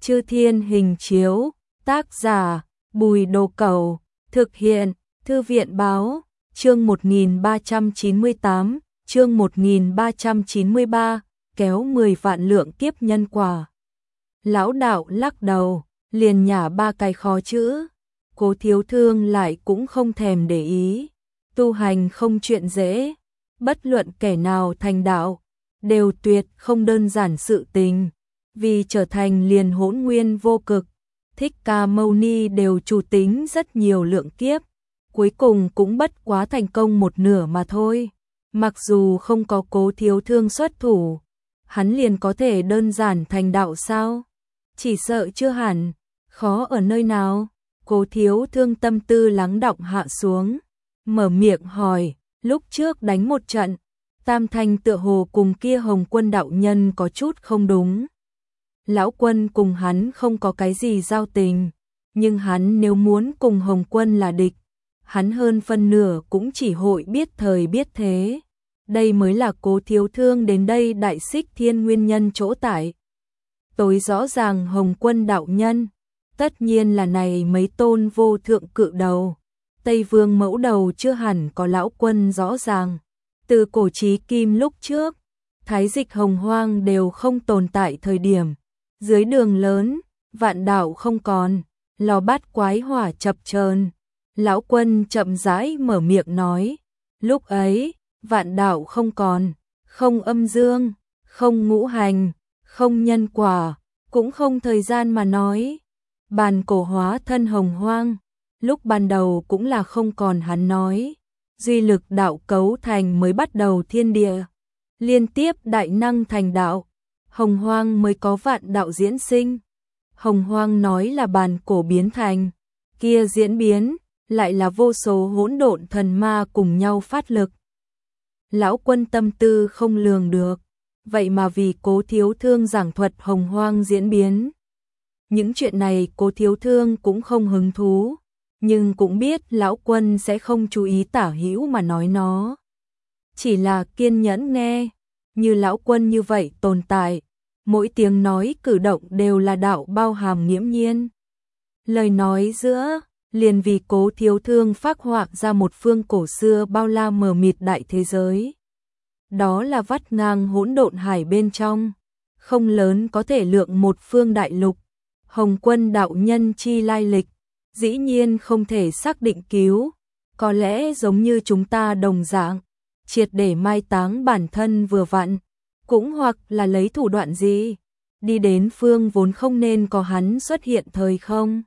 Chư Thiên Hình Chiếu, tác giả Bùi Đồ Cẩu, thực hiện Thư viện Báo, chương 1398, chương 1393, kéo 10 vạn lượng kiếp nhân quả. Lão đạo lắc đầu, liền nhả ba cái khó chữ. Cố Thiếu Thương lại cũng không thèm để ý. Tu hành không chuyện dễ, bất luận kẻ nào thành đạo, đều tuyệt không đơn giản sự tình. Vì trở thành liền hỗn nguyên vô cực, Thích Ca Mâu Ni đều chủ tính rất nhiều lượng kiếp, cuối cùng cũng bất quá thành công một nửa mà thôi. Mặc dù không có Cố Thiếu Thương xuất thủ, hắn liền có thể đơn giản thành đạo sao? Chỉ sợ chưa hẳn, khó ở nơi nào? Cố Thiếu Thương tâm tư lắng đọng hạ xuống, mở miệng hỏi, lúc trước đánh một trận, Tam Thanh tựa hồ cùng kia Hồng Quân đạo nhân có chút không đúng. Lão Quân cùng hắn không có cái gì giao tình, nhưng hắn nếu muốn cùng Hồng Quân là địch, hắn hơn phân nửa cũng chỉ hội biết thời biết thế. Đây mới là Cố Thiếu Thương đến đây đại xích thiên nguyên nhân chỗ tại. Tối rõ ràng Hồng Quân đạo nhân, tất nhiên là này mấy tôn vô thượng cự đầu. Tây Vương mẫu đầu chưa hẳn có Lão Quân rõ ràng. Từ cổ chí kim lúc trước, Thái Dịch Hồng Hoang đều không tồn tại thời điểm. Dưới đường lớn, vạn đạo không còn, lò bát quái hỏa chập chờn. Lão Quân chậm rãi mở miệng nói, lúc ấy, vạn đạo không còn, không âm dương, không ngũ hành, không nhân quả, cũng không thời gian mà nói. Bàn cổ hóa thân Hồng Hoang, lúc ban đầu cũng là không còn hắn nói. Duy lực đạo cấu thành mới bắt đầu thiên địa, liên tiếp đại năng thành đạo, Hồng Hoang mới có vạn đạo diễn sinh. Hồng Hoang nói là bàn cổ biến thành, kia diễn biến, lại là vô số hỗn độn thần ma cùng nhau phát lực. Lão Quân tâm tư không lường được, vậy mà vì Cố Thiếu Thương giảng thuật Hồng Hoang diễn biến. Những chuyện này Cố Thiếu Thương cũng không hứng thú, nhưng cũng biết Lão Quân sẽ không chú ý tả hữu mà nói nó. Chỉ là kiên nhẫn nghe, như Lão Quân như vậy tồn tại, mỗi tiếng nói cử động đều là đạo bao hàm nghiễm nhiên. Lời nói giữa, liền vì Cố Thiếu Thương phác họa ra một phương cổ xưa bao la mờ mịt đại thế giới. Đó là vắt ngang hỗn độn hải bên trong, không lớn có thể lượng một phương đại lục. Hồng Quân đạo nhân chi lai lịch, dĩ nhiên không thể xác định cứu, có lẽ giống như chúng ta đồng dạng, triệt để mai táng bản thân vừa vặn, cũng hoặc là lấy thủ đoạn gì, đi đến phương vốn không nên có hắn xuất hiện thời không.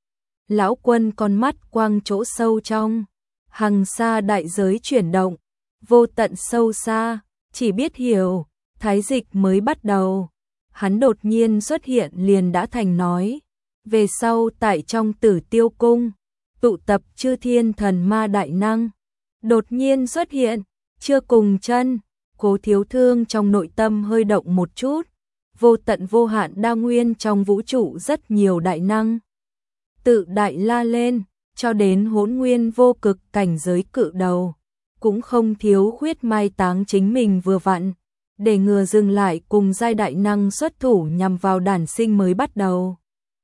Lão Quân con mắt quang chỗ sâu trong, hằng xa đại giới chuyển động, vô tận sâu xa, chỉ biết hiểu, thái dịch mới bắt đầu. Hắn đột nhiên xuất hiện liền đã thành nói, về sau tại trong Tử Tiêu Cung, tụ tập chư thiên thần ma đại năng, đột nhiên xuất hiện, chưa cùng chân. Cố Thiếu Thương trong nội tâm hơi động một chút, vô tận vô hạn đa nguyên trong vũ trụ rất nhiều đại năng. Tự đại la lên, cho đến hỗn nguyên vô cực cảnh giới cự đầu, cũng không thiếu khuyết mai táng chính mình vừa vặn, để ngừa dừng lại cùng giai đại năng xuất thủ nhằm vào đản sinh mới bắt đầu.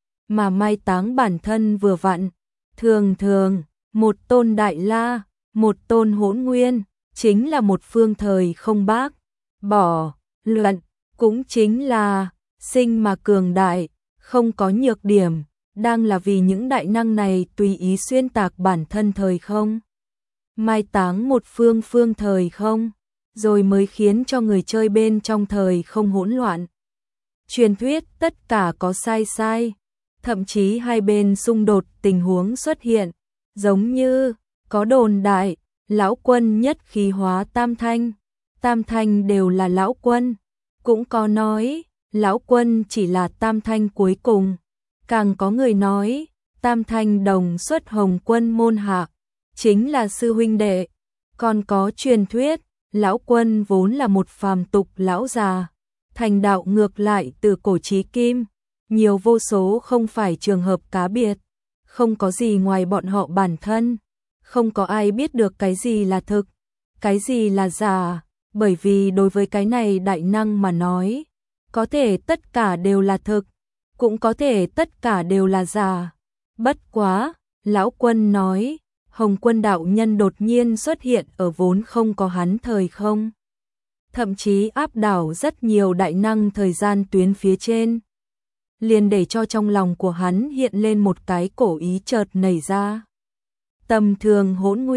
Mà mai táng bản thân vừa vặn, thường thường, một tôn đại la, một tôn hỗn nguyên, chính là một phương thời không bác, bỏ, luận, cũng chính là, sinh mà cường đại, không có nhược điểm, đang là vì những đại năng này tùy ý xuyên tạc bản thân thời không. Mai táng một phương phương thời không, rồi mới khiến cho người chơi bên trong thời không hỗn loạn. Truyền thuyết tất cả có sai sai, thậm chí hai bên xung đột tình huống xuất hiện, giống như có đồn đại, Lão Quân nhất khí hóa Tam Thanh, Tam Thanh đều là Lão Quân, cũng có nói, Lão Quân chỉ là Tam Thanh cuối cùng, càng có người nói, Tam Thanh đồng xuất Hồng Quân môn hạ, chính là sư huynh đệ, còn có truyền thuyết, Lão Quân vốn là một phàm tục lão già, thành đạo ngược lại từ cổ chí kim, nhiều vô số không phải trường hợp cá biệt, không có gì ngoài bọn họ bản thân, không có ai biết được cái gì là thực, cái gì là giả, bởi vì đối với cái này đại năng mà nói, có thể tất cả đều là thực, cũng có thể tất cả đều là giả. Bất quá, lão quân nói, Hồng Quân đạo nhân đột nhiên xuất hiện ở vốn không có hắn thời không. Thậm chí áp đảo rất nhiều đại năng thời gian tuyến phía trên. Liền để cho trong lòng của hắn hiện lên một cái cổ ý chợt nảy ra. Tầm thường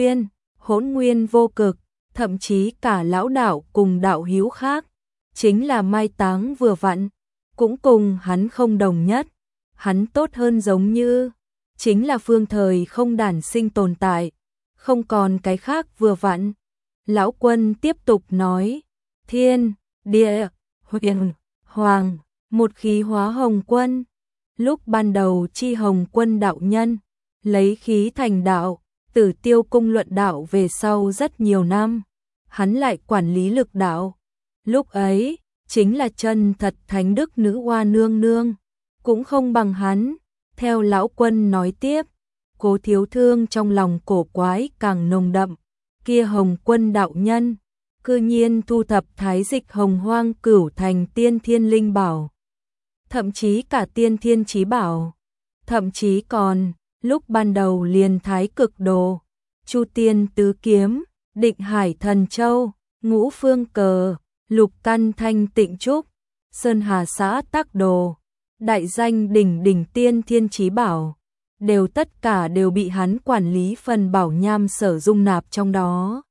hỗn nguyên vô cực, thậm chí cả lão đạo cùng đạo hữu khác, chính là mai táng vừa vặn, cũng cùng hắn không đồng nhất. Hắn tốt hơn giống như, chính là phương thời không đản sinh tồn tại, không còn cái khác vừa vặn. Lão quân tiếp tục nói, thiên, địa, huyền, hoàng, một khí hóa Hồng Quân. Lúc ban đầu chi Hồng Quân đạo nhân, lấy khí thành đạo, Tử Tiêu cung luận đạo về sau rất nhiều năm, hắn lại quản lý lực đạo. Lúc ấy, chính là chân thật thánh đức nữ hoa nương nương, cũng không bằng hắn. Theo lão quân nói tiếp, Cố Thiếu Thương trong lòng cổ quái càng nồng đậm, kia Hồng Quân đạo nhân, cư nhiên thu thập thái dịch hồng hoang cửu thành tiên thiên linh bảo. Thậm chí cả tiên thiên chí bảo, thậm chí còn, lúc ban đầu liền thái cực đồ, chu tiên tứ kiếm, định hải thần châu, ngũ phương cờ, lục căn thanh tịnh trúc, sơn hà xã tắc đồ, đại danh đỉnh đỉnh tiên thiên chí bảo, đều tất cả đều bị hắn quản lý phần bảo nham sở dung nạp trong đó.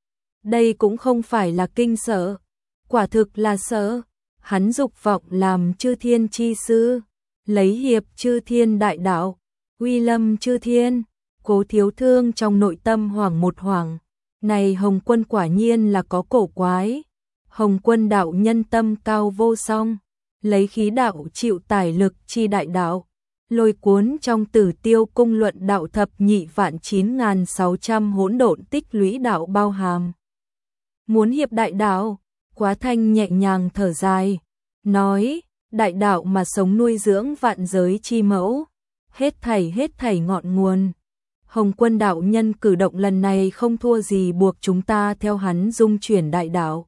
Đây cũng không phải là kinh sợ, quả thực là sợ. Hắn dục vọng làm chư thiên chi sư, lấy hiệp chư thiên đại đạo, uy lâm chư thiên. Cố Thiếu Thương trong nội tâm hoảng một hoảng, này Hồng Quân quả nhiên là có cổ quái. Hồng Quân đạo nhân tâm cao vô song, lấy khí đạo chịu tải lực chi đại đạo, lôi cuốn trong Tử Tiêu cung luận đạo thập nhị vạn 9.600 hỗn độn tích lũy đạo bao hàm. Muốn hiệp đại đạo, Quá Thanh nhẹ nhàng thở dài, nói, đại đạo mà sống nuôi dưỡng vạn giới chi mẫu, hết thảy ngọn nguồn. Hồng Quân đạo nhân cử động lần này không thua gì buộc chúng ta theo hắn dung chuyển đại đạo.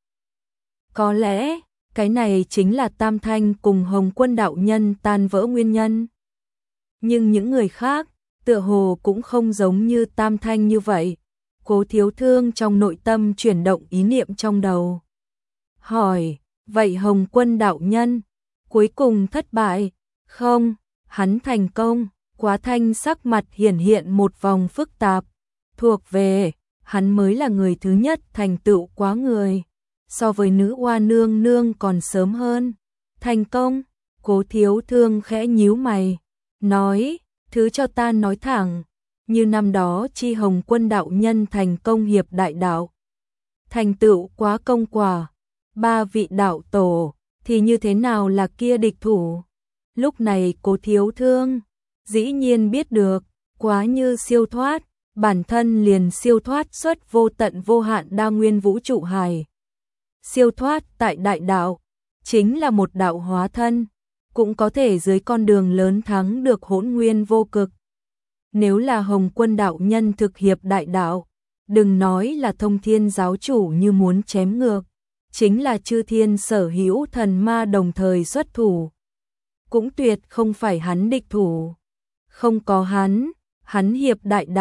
Có lẽ, cái này chính là Tam Thanh cùng Hồng Quân đạo nhân tan vỡ nguyên nhân. Nhưng những người khác, tựa hồ cũng không giống như Tam Thanh như vậy. Cố Thiếu Thương trong nội tâm chuyển động ý niệm trong đầu. Hỏi, vậy Hồng Quân đạo nhân, cuối cùng thất bại? Không, hắn thành công. Quá Thanh sắc mặt hiển hiện một vòng phức tạp. Thuộc về, hắn mới là người thứ nhất thành tựu quá người. So với nữ hoa nương nương còn sớm hơn. Thành công, Cố Thiếu Thương khẽ nhíu mày. Nói, thứ cho ta nói thẳng. Như năm đó chi Hồng Quân đạo nhân thành công hiệp đại đạo, thành tựu quá công quả, 3 vị đạo tổ, thì như thế nào là kia địch thủ? Lúc này Cố Thiếu Thương dĩ nhiên biết được, quá như siêu thoát, bản thân liền siêu thoát xuất vô tận vô hạn đa nguyên vũ trụ hải. Siêu thoát tại đại đạo, chính là một đạo hóa thân, cũng có thể dưới con đường lớn thắng được hỗn nguyên vô cực. Nếu là Hồng Quân đạo nhân thực hiệp đại đạo, đừng nói là Thông Thiên giáo chủ như muốn chém ngược, chính là chư thiên sở hữu thần ma đồng thời xuất thủ, cũng tuyệt không phải hắn địch thủ. Không có hắn hiệp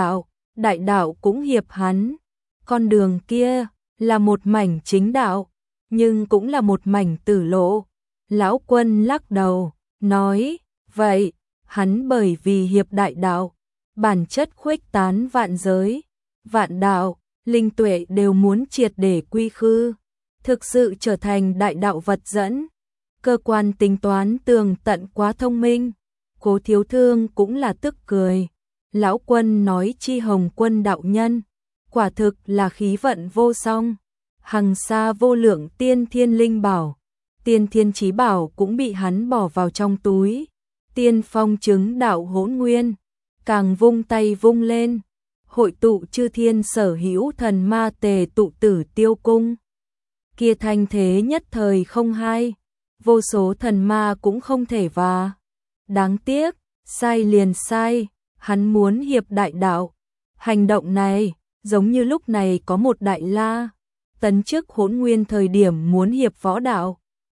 đại đạo cũng hiệp hắn. Con đường kia là một mảnh chính đạo, nhưng cũng là một mảnh tử lộ. Lão Quân lắc đầu, nói, vậy, hắn bởi vì hiệp đại đạo, bản chất khuếch tán vạn giới, vạn đạo, linh tuệ đều muốn triệt để quy khư, thực sự trở thành đại đạo vật dẫn. Cơ quan tính toán tường tận quá thông minh. Cố Thiếu Thương cũng là tức cười. Lão Quân nói chi Hồng Quân đạo nhân, quả thực là khí vận vô song, hằng xa vô lượng tiên thiên linh bảo, tiên thiên chí bảo cũng bị hắn bỏ vào trong túi. Tiên phong chứng đạo hỗn nguyên, càng vung tay vung lên, hội tụ chư thiên sở hữu thần ma tề tụ Tử Tiêu cung. Kia thanh thế nhất thời không hai, vô số thần ma cũng không thể và. Đáng tiếc, sai liền sai, hắn muốn hiệp đại đạo. Hành động này, giống như lúc này có một đại la tấn chức hỗn nguyên thời điểm muốn hiệp võ đạo,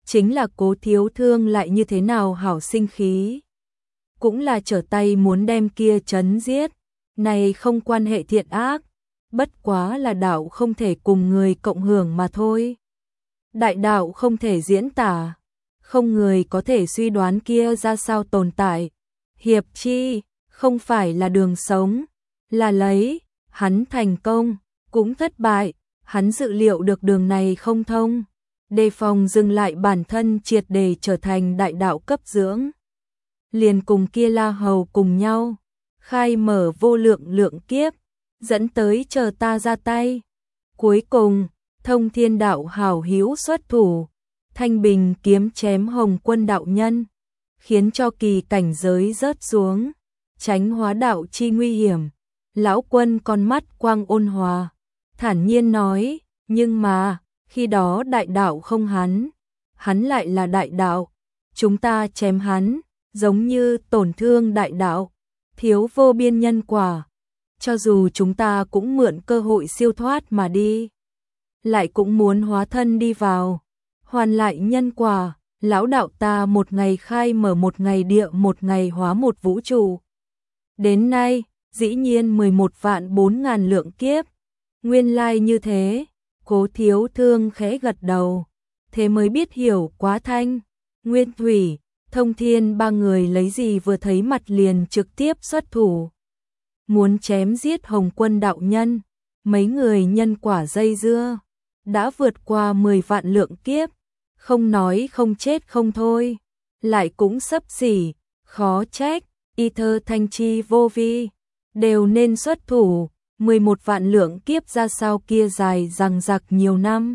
chính là Cố Thiếu Thương lại như thế nào hảo sinh khí. Cũng là trở tay muốn đem kia chấn giết, này không quan hệ thiện ác, bất quá là đạo không thể cùng người cộng hưởng mà thôi. Đại đạo không thể diễn tả, không người có thể suy đoán kia ra sao tồn tại. Hiệp chi, không phải là đường sống, là lấy, hắn thành công, cũng thất bại, hắn dự liệu được đường này không thông, đề phòng dừng lại bản thân triệt để trở thành đại đạo cấp dưỡng. Liền cùng kia La Hầu cùng nhau, khai mở vô lượng lượng kiếp, dẫn tới chờ ta ra tay. Cuối cùng, Thông Thiên đạo hảo hữu xuất thủ, thanh bình kiếm chém Hồng Quân đạo nhân, khiến cho kỳ cảnh giới rớt xuống, tránh hóa đạo chi nguy hiểm. Lão Quân con mắt quang ôn hòa, thản nhiên nói, nhưng mà, khi đó đại đạo không hắn lại là đại đạo, chúng ta chém hắn, giống như tổn thương đại đạo, thiếu vô biên nhân quả, cho dù chúng ta cũng mượn cơ hội siêu thoát mà đi, lại cũng muốn hóa thân đi vào, hoàn lại nhân quả, lão đạo ta một ngày khai mở một ngày địa một ngày hóa một vũ trụ. Đến nay, dĩ nhiên 11 vạn 4.000 lượng kiếp, nguyên lai như thế, Cố Thiếu Thương khẽ gật đầu, thế mới biết hiểu quá thanh, Nguyên Thủy, Thông Thiên ba người lấy gì vừa thấy mặt liền trực tiếp xuất thủ. Muốn chém giết Hồng Quân đạo nhân, mấy người nhân quả dây dưa, đã vượt qua 10 vạn lượng kiếp, không nói không chết không thôi, lại cũng xấp xỉ, khó trách, y thơ thanh chi vô vi, đều nên xuất thủ, 11 vạn lượng kiếp ra sao kia dài dằng dặc nhiều năm.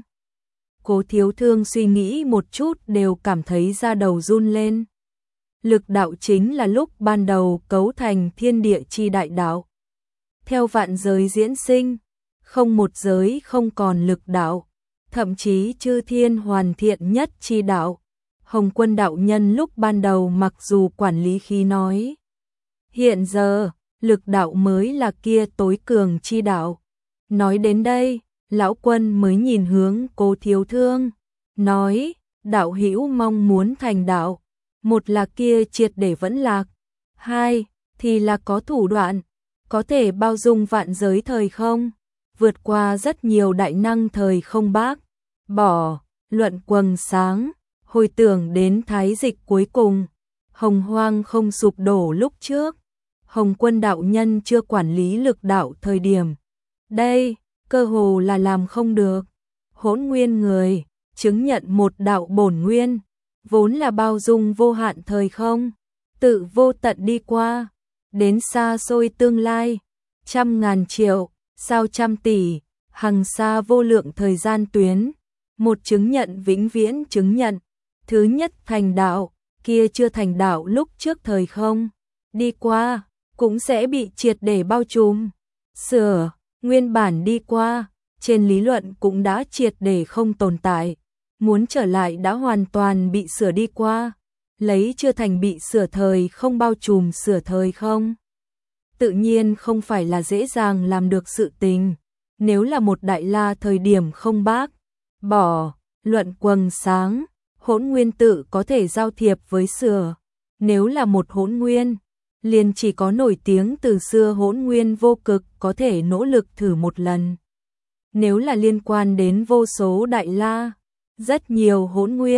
Cố Thiếu Thương suy nghĩ một chút đều cảm thấy da đầu run lên. Lực đạo chính là lúc ban đầu cấu thành thiên địa chi đại đạo. Theo vạn giới diễn sinh, không một giới không còn lực đạo, thậm chí chư thiên hoàn thiện nhất chi đạo. Hồng Quân đạo nhân lúc ban đầu mặc dù quản lý khí nói, hiện giờ, lực đạo mới là kia tối cường chi đạo. Nói đến đây, lão Quân mới nhìn hướng Cố Thiếu Thương, nói, đạo hữu mong muốn thành đạo, một là kia triệt để vẫn lạc, hai thì là có thủ đoạn, có thể bao dung vạn giới thời không, vượt qua rất nhiều đại năng thời không bác, bỏ, luận quầng sáng, hồi tưởng đến thái dịch cuối cùng, hồng hoang không sụp đổ lúc trước, Hồng Quân đạo nhân chưa quản lý lực đạo thời điểm. Đây, cơ hồ là làm không được. Hỗn nguyên người, chứng nhận một đạo bổn nguyên, vốn là bao dung vô hạn thời không, tự vô tận đi qua, đến xa xôi tương lai, trăm ngàn triệu, sao trăm tỷ, hằng xa vô lượng thời gian tuyến, một chứng nhận vĩnh viễn chứng nhận, thứ nhất thành đạo, kia chưa thành đạo lúc trước thời không, đi qua, cũng sẽ bị triệt để bao trùm, sửa, nguyên bản đi qua, trên lý luận cũng đã triệt để không tồn tại, muốn trở lại đã hoàn toàn bị sửa đi qua, lấy chưa thành bị sửa thời không bao trùm sửa thời không. Tự nhiên không phải là dễ dàng làm được sự tình, nếu là một đại la thời điểm không bác, bỏ, luận quầng sáng, hỗn nguyên tự có thể giao thiệp với sửa, nếu là một hỗn nguyên, liền chỉ có nổi tiếng từ xưa hỗn nguyên vô cực có thể nỗ lực thử một lần. Nếu là liên quan đến vô số đại la, rất nhiều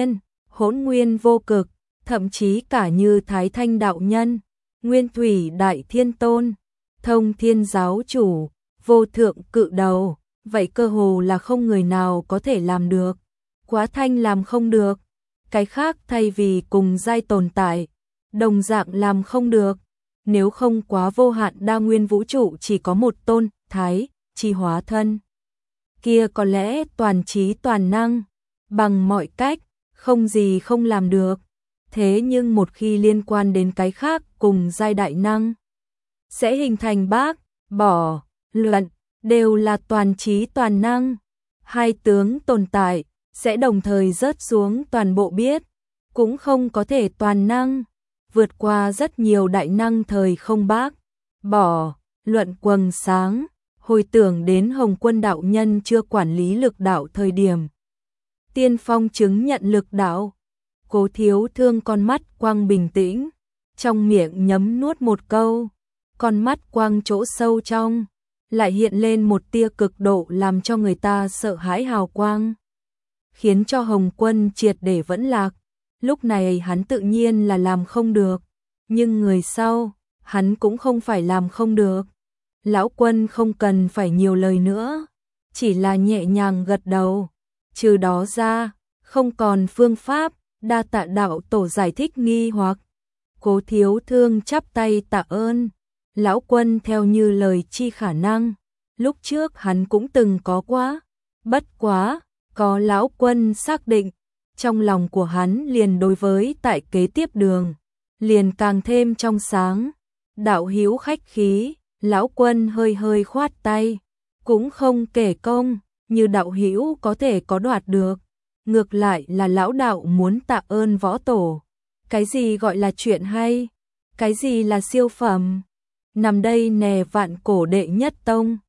hỗn nguyên vô cực, thậm chí cả như Thái Thanh đạo nhân, Nguyên Thủy đại thiên tôn, Thông Thiên giáo chủ, vô thượng cự đầu, vậy cơ hồ là không người nào có thể làm được. Quá thanh làm không được, cái khác thay vì cùng giai tồn tại, đồng dạng làm không được. Nếu không quá vô hạn đa nguyên vũ trụ chỉ có một tôn, thái, chi hóa thân. Kia có lẽ toàn trí toàn năng, bằng mọi cách, không gì không làm được. Thế nhưng một khi liên quan đến cái khác cùng giai đại năng, sẽ hình thành bác, bỏ, luận, đều là toàn trí toàn năng. Hai tướng tồn tại, sẽ đồng thời rớt xuống toàn bộ biết, cũng không có thể toàn năng. Vượt qua rất nhiều đại năng thời không bác, bỏ, luận quầng sáng, hồi tưởng đến Hồng Quân đạo nhân chưa quản lý lực đạo thời điểm. Tiên phong chứng nhận lực đạo, Cố Thiếu Thương con mắt quang bình tĩnh, trong miệng nhấm nuốt một câu, con mắt quang chỗ sâu trong lại hiện lên một tia cực độ làm cho người ta sợ hãi hào quang, khiến cho Hồng Quân triệt để vẫn lạc. Lúc này hắn tự nhiên là làm không được, nhưng người sau, hắn cũng không phải làm không được. Lão Quân không cần phải nhiều lời nữa, chỉ là nhẹ nhàng gật đầu. Trừ đó ra, không còn phương pháp, đa tạ đạo tổ giải thích nghi hoặc. Cố Thiếu Thương chắp tay tạ ơn. Lão Quân theo như lời chi khả năng, lúc trước hắn cũng từng có quá, bất quá, có Lão Quân xác định, trong lòng của hắn liền đối với tại kế tiếp đường, liền càng thêm trong sáng. Đạo hữu khách khí, Lão Quân hơi hơi khoát tay, cũng không kể công, như đạo hữu có thể có đoạt được, ngược lại là lão đạo muốn tạ ơn võ tổ. Cái gì gọi là chuyện hay? Cái gì là siêu phẩm? Nằm đây nè vạn cổ đệ nhất tông.